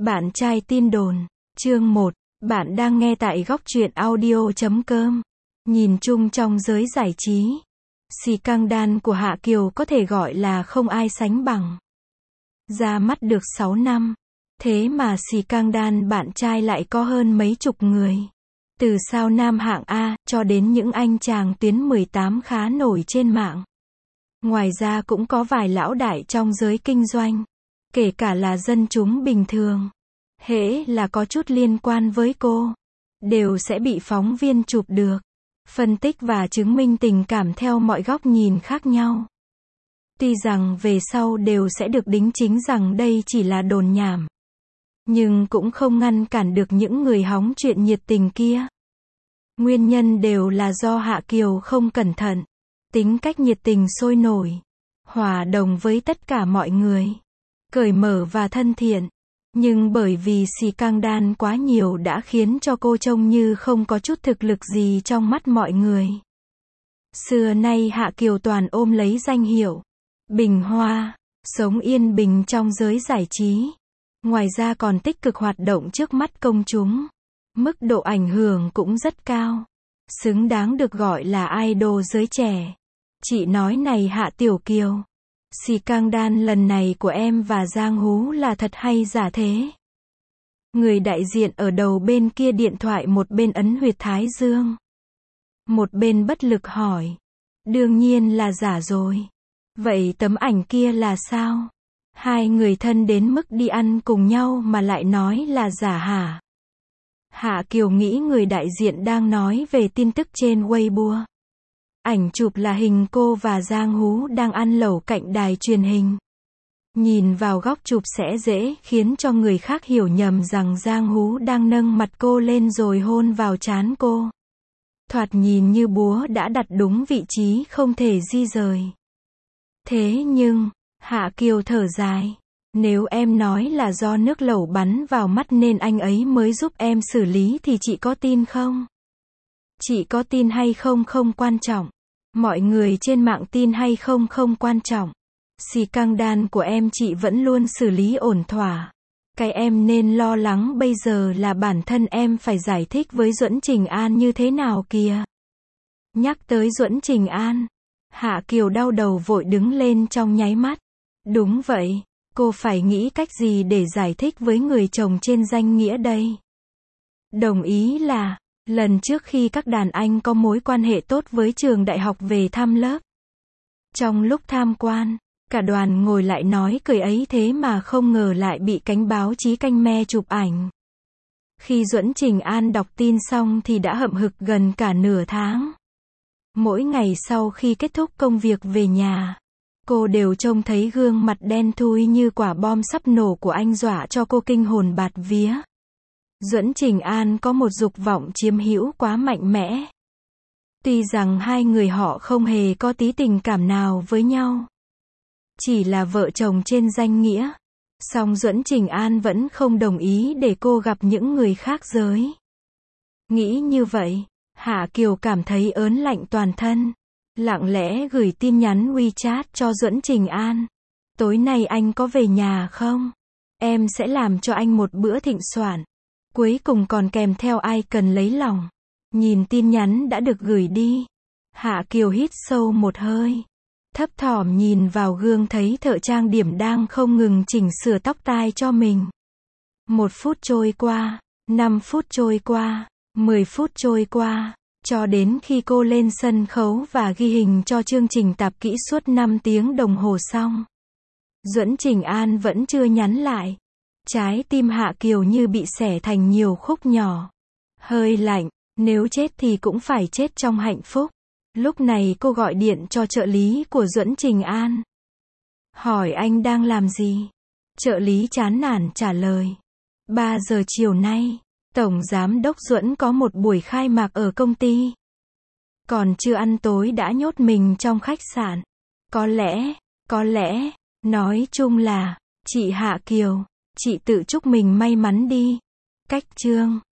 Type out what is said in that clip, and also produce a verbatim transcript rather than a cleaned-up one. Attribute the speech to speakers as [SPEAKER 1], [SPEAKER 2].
[SPEAKER 1] Bạn trai tin đồn, chương một, bạn đang nghe tại góc truyện audio chấm com. Nhìn chung trong giới giải trí, scandal của Hạ Kiều có thể gọi là không ai sánh bằng. Ra mắt được sáu năm, thế mà scandal bạn trai lại có hơn mấy chục người. Từ sao nam hạng A, cho đến những anh chàng tuyến mười tám khá nổi trên mạng. Ngoài ra cũng có vài lão đại trong giới kinh doanh, kể cả là dân chúng bình thường. Hễ là có chút liên quan với cô, đều sẽ bị phóng viên chụp được, phân tích và chứng minh tình cảm theo mọi góc nhìn khác nhau. Tuy rằng về sau đều sẽ được đính chính rằng đây chỉ là đồn nhảm, nhưng cũng không ngăn cản được những người hóng chuyện nhiệt tình kia. Nguyên nhân đều là do Hạ Kiều không cẩn thận, tính cách nhiệt tình sôi nổi, hòa đồng với tất cả mọi người, cởi mở và thân thiện. Nhưng bởi vì scandal quá nhiều đã khiến cho cô trông như không có chút thực lực gì trong mắt mọi người. Xưa nay Hạ Kiều toàn ôm lấy danh hiệu bình hoa, sống yên bình trong giới giải trí. Ngoài ra còn tích cực hoạt động trước mắt công chúng. Mức độ ảnh hưởng cũng rất cao, xứng đáng được gọi là idol giới trẻ. Chị nói này Hạ Tiểu Kiều, scandal lần này của em và Giang Hú là thật hay giả thế? Người đại diện ở đầu bên kia điện thoại một bên ấn huyệt thái dương, một bên bất lực hỏi. Đương nhiên là giả rồi. Vậy tấm ảnh kia là sao? Hai người thân đến mức đi ăn cùng nhau mà lại nói là giả hả? Hạ Kiều nghĩ người đại diện đang nói về tin tức trên Weibo. Ảnh chụp là hình cô và Giang Hú đang ăn lẩu cạnh đài truyền hình. Nhìn vào góc chụp sẽ dễ khiến cho người khác hiểu nhầm rằng Giang Hú đang nâng mặt cô lên rồi hôn vào trán cô. Thoạt nhìn như búa đã đặt đúng vị trí không thể di rời. Thế nhưng, Hạ Kiều thở dài. Nếu em nói là do nước lẩu bắn vào mắt nên anh ấy mới giúp em xử lý thì chị có tin không? Chị có tin hay không không quan trọng. Mọi người trên mạng tin hay không không quan trọng. Scandal của em chị vẫn luôn xử lý ổn thỏa. Cái em nên lo lắng bây giờ là bản thân em phải giải thích với Duẫn Trình An như thế nào kìa. Nhắc tới Duẫn Trình An, Hạ Kiều đau đầu vội đứng lên trong nháy mắt. Đúng vậy, cô phải nghĩ cách gì để giải thích với người chồng trên danh nghĩa đây. Đồng ý là, lần trước khi các đàn anh có mối quan hệ tốt với trường đại học về thăm lớp. Trong lúc tham quan, cả đoàn ngồi lại nói cười ấy thế mà không ngờ lại bị cánh báo chí canh me chụp ảnh. Khi Duẫn Trình An đọc tin xong thì đã hậm hực gần cả nửa tháng. Mỗi ngày sau khi kết thúc công việc về nhà, cô đều trông thấy gương mặt đen thui như quả bom sắp nổ của anh dọa cho cô kinh hồn bạt vía. Duẫn Trình An có một dục vọng chiếm hữu quá mạnh mẽ. Tuy rằng hai người họ không hề có tí tình cảm nào với nhau, chỉ là vợ chồng trên danh nghĩa, song Duẫn Trình An vẫn không đồng ý để cô gặp những người khác giới. Nghĩ như vậy, Hạ Kiều cảm thấy ớn lạnh toàn thân, lặng lẽ gửi tin nhắn WeChat cho Duẫn Trình An. Tối nay anh có về nhà không? Em sẽ làm cho anh một bữa thịnh soạn. Cuối cùng còn kèm theo ai cần lấy lòng. Nhìn tin nhắn đã được gửi đi, Hạ Kiều hít sâu một hơi, thấp thỏm nhìn vào gương thấy thợ trang điểm đang không ngừng chỉnh sửa tóc tai cho mình. Một phút trôi qua, năm phút trôi qua, mười phút trôi qua, cho đến khi cô lên sân khấu và ghi hình cho chương trình tạp kỹ suốt năm tiếng đồng hồ xong. Duẫn Trình An vẫn chưa nhắn lại. Trái tim Hạ Kiều như bị xẻ thành nhiều khúc nhỏ. Hơi lạnh, nếu chết thì cũng phải chết trong hạnh phúc. Lúc này cô gọi điện cho trợ lý của Duẫn Trình An. Hỏi anh đang làm gì? Trợ lý chán nản trả lời. ba giờ chiều nay, Tổng Giám đốc Duẫn có một buổi khai mạc ở công ty. Còn chưa ăn tối đã nhốt mình trong khách sạn. Có lẽ, có lẽ, nói chung là, chị Hạ Kiều, chị tự chúc mình may mắn đi. Cách chương